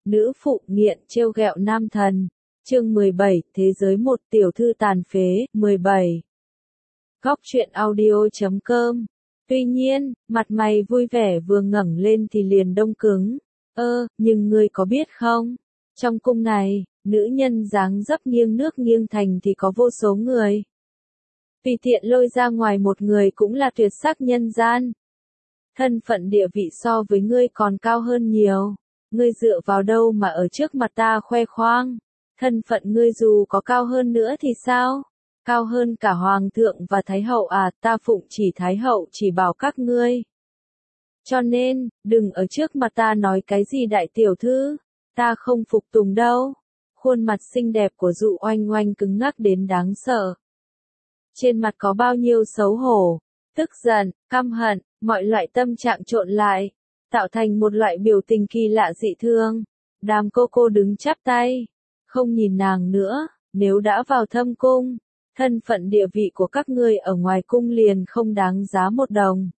Nữ phụ nghiện trêu ghẹo nam thần. Chương 17, Thế giới một tiểu thư tàn phế, 17. Góc truyện audio.com. Tuy nhiên, mặt mày vui vẻ vừa ngẩng lên thì liền đông cứng. Nhưng ngươi có biết không? Trong cung này, nữ nhân dáng dấp nghiêng nước nghiêng thành thì có vô số người. Tùy tiện lôi ra ngoài một người cũng là tuyệt sắc nhân gian. Thân phận địa vị so với ngươi còn cao hơn nhiều. Ngươi dựa vào đâu mà ở trước mặt ta khoe khoang? Thân phận ngươi dù có cao hơn nữa thì sao? Cao hơn cả hoàng thượng và thái hậu à? Ta phụng chỉ thái hậu chỉ bảo các ngươi. Cho nên, đừng ở trước mặt ta nói cái gì đại tiểu thư, ta không phục tùng đâu. Khuôn mặt xinh đẹp của Dụ Oanh Oanh cứng ngắc đến đáng sợ. Trên mặt có bao nhiêu xấu hổ, tức giận, căm hận, mọi loại tâm trạng trộn lại, tạo thành một loại biểu tình kỳ lạ dị thương. Đàm cô đứng chắp tay, không nhìn nàng nữa. Nếu đã vào thâm cung, thân phận địa vị của các ngươi ở ngoài cung liền không đáng giá một đồng.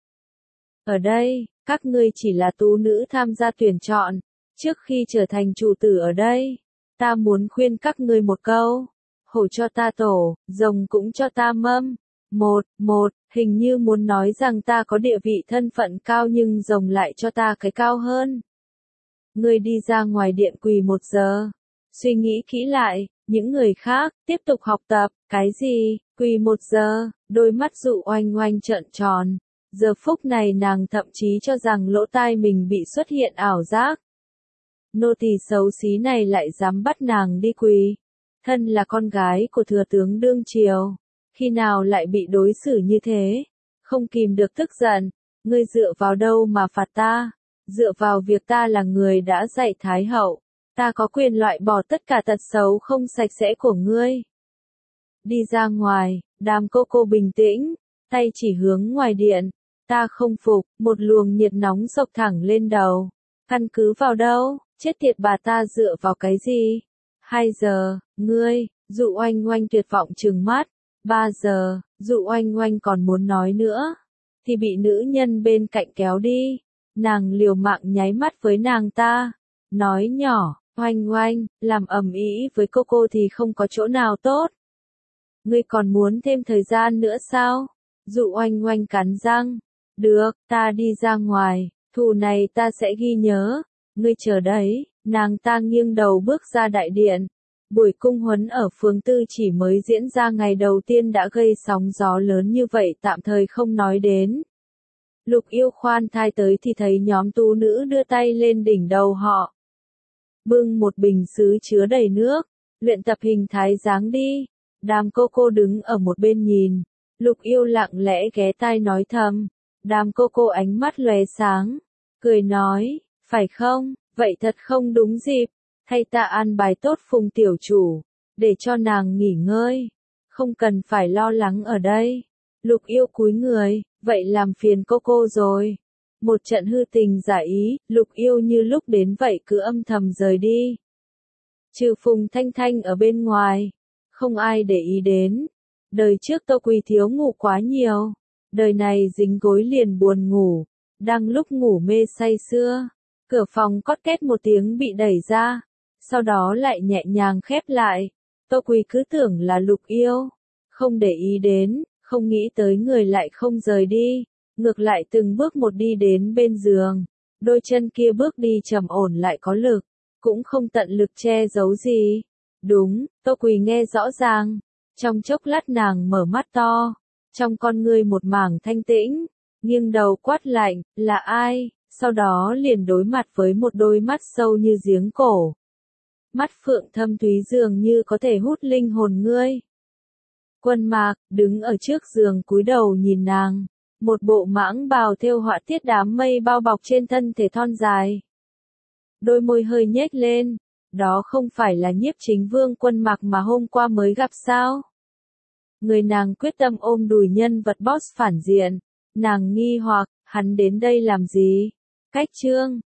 Ở đây, các ngươi chỉ là tú nữ tham gia tuyển chọn. Trước khi trở thành chủ tử ở đây, ta muốn khuyên các ngươi một câu. Hổ cho ta tổ, rồng cũng cho ta mâm. Hình như muốn nói rằng ta có địa vị thân phận cao nhưng rồng lại cho ta cái cao hơn. Ngươi đi ra ngoài điện quỳ 1 giờ. Suy nghĩ kỹ lại, những người khác, tiếp tục học tập, cái gì, quỳ 1 giờ, đôi mắt Dụ Oanh Oanh trợn tròn. Giờ phút này nàng thậm chí cho rằng lỗ tai mình bị xuất hiện ảo giác. Nô tỳ xấu xí này lại dám bắt nàng đi quỳ. Thân là con gái của thừa tướng đương triều, khi nào lại bị đối xử như thế? Không kìm được tức giận, ngươi dựa vào đâu mà phạt ta? Dựa vào việc ta là người đã dạy thái hậu, ta có quyền loại bỏ tất cả tật xấu không sạch sẽ của ngươi. Đi ra ngoài, Đàm cô bình tĩnh, tay chỉ hướng ngoài điện. Ta không phục, một luồng nhiệt nóng sộc thẳng lên đầu. Căn cứ vào đâu? Chết tiệt bà, ta dựa vào cái gì? 2 giờ, ngươi, Dụ Oanh Oanh tuyệt vọng trừng mắt. 3 giờ, Dụ Oanh Oanh còn muốn nói nữa, thì bị nữ nhân bên cạnh kéo đi. Nàng liều mạng nháy mắt với nàng ta, nói nhỏ, Oanh Oanh, làm ầm ĩ với cô thì không có chỗ nào tốt. Ngươi còn muốn thêm thời gian nữa sao? Dụ Oanh Oanh cắn răng. Được, ta đi ra ngoài, thù này ta sẽ ghi nhớ. Ngươi chờ đấy. Nàng ta nghiêng đầu bước ra đại điện. Buổi cung huấn ở phường Tư chỉ mới diễn ra ngày đầu tiên đã gây sóng gió lớn như vậy, tạm thời không nói đến. Lục Yêu khoan thai tới thì thấy nhóm tú nữ đưa tay lên đỉnh đầu họ, bưng một bình sứ chứa đầy nước, luyện tập hình thái dáng đi. Đàm cô đứng ở một bên nhìn. Lục Yêu lặng lẽ ghé tai nói thầm. Đàm cô ánh mắt lóe sáng, cười nói, phải không? Vậy thật không đúng dịp, hay ta an bài tốt Phùng tiểu chủ, để cho nàng nghỉ ngơi, không cần phải lo lắng ở đây. Lục Yêu cúi người, vậy làm phiền cô rồi. Một trận hư tình giả ý, Lục Yêu như lúc đến vậy cứ âm thầm rời đi. Trừ Phùng Thanh Thanh ở bên ngoài, không ai để ý đến. Đời trước Tô Quỳ thiếu ngủ quá nhiều, đời này dính gối liền buồn ngủ. Đang lúc ngủ mê say sưa, cửa phòng cót két một tiếng bị đẩy ra, sau đó lại nhẹ nhàng khép lại. Tô Quỳ cứ tưởng là Lục Yêu, không để ý đến, không nghĩ tới người lại không rời đi, ngược lại từng bước một đi đến bên giường. Đôi chân kia bước đi trầm ổn lại có lực, cũng không tận lực che giấu gì. Đúng, Tô Quỳ nghe rõ ràng. Trong chốc lát nàng mở mắt to, trong con ngươi một mảng thanh tĩnh, nghiêng đầu quát lạnh, là ai? Sau đó liền đối mặt với một đôi mắt sâu như giếng cổ. Mắt phượng thâm thúy dường như có thể hút linh hồn ngươi. Quân Mạc, đứng ở trước giường cúi đầu nhìn nàng, một bộ mãng bào thêu họa tiết đám mây bao bọc trên thân thể thon dài. Đôi môi hơi nhếch lên, đó không phải là Nhiếp Chính Vương Quân Mạc mà hôm qua mới gặp sao? Người nàng quyết tâm ôm đùi nhân vật boss phản diện. Nàng nghi hoặc, hắn đến đây làm gì? Cách chương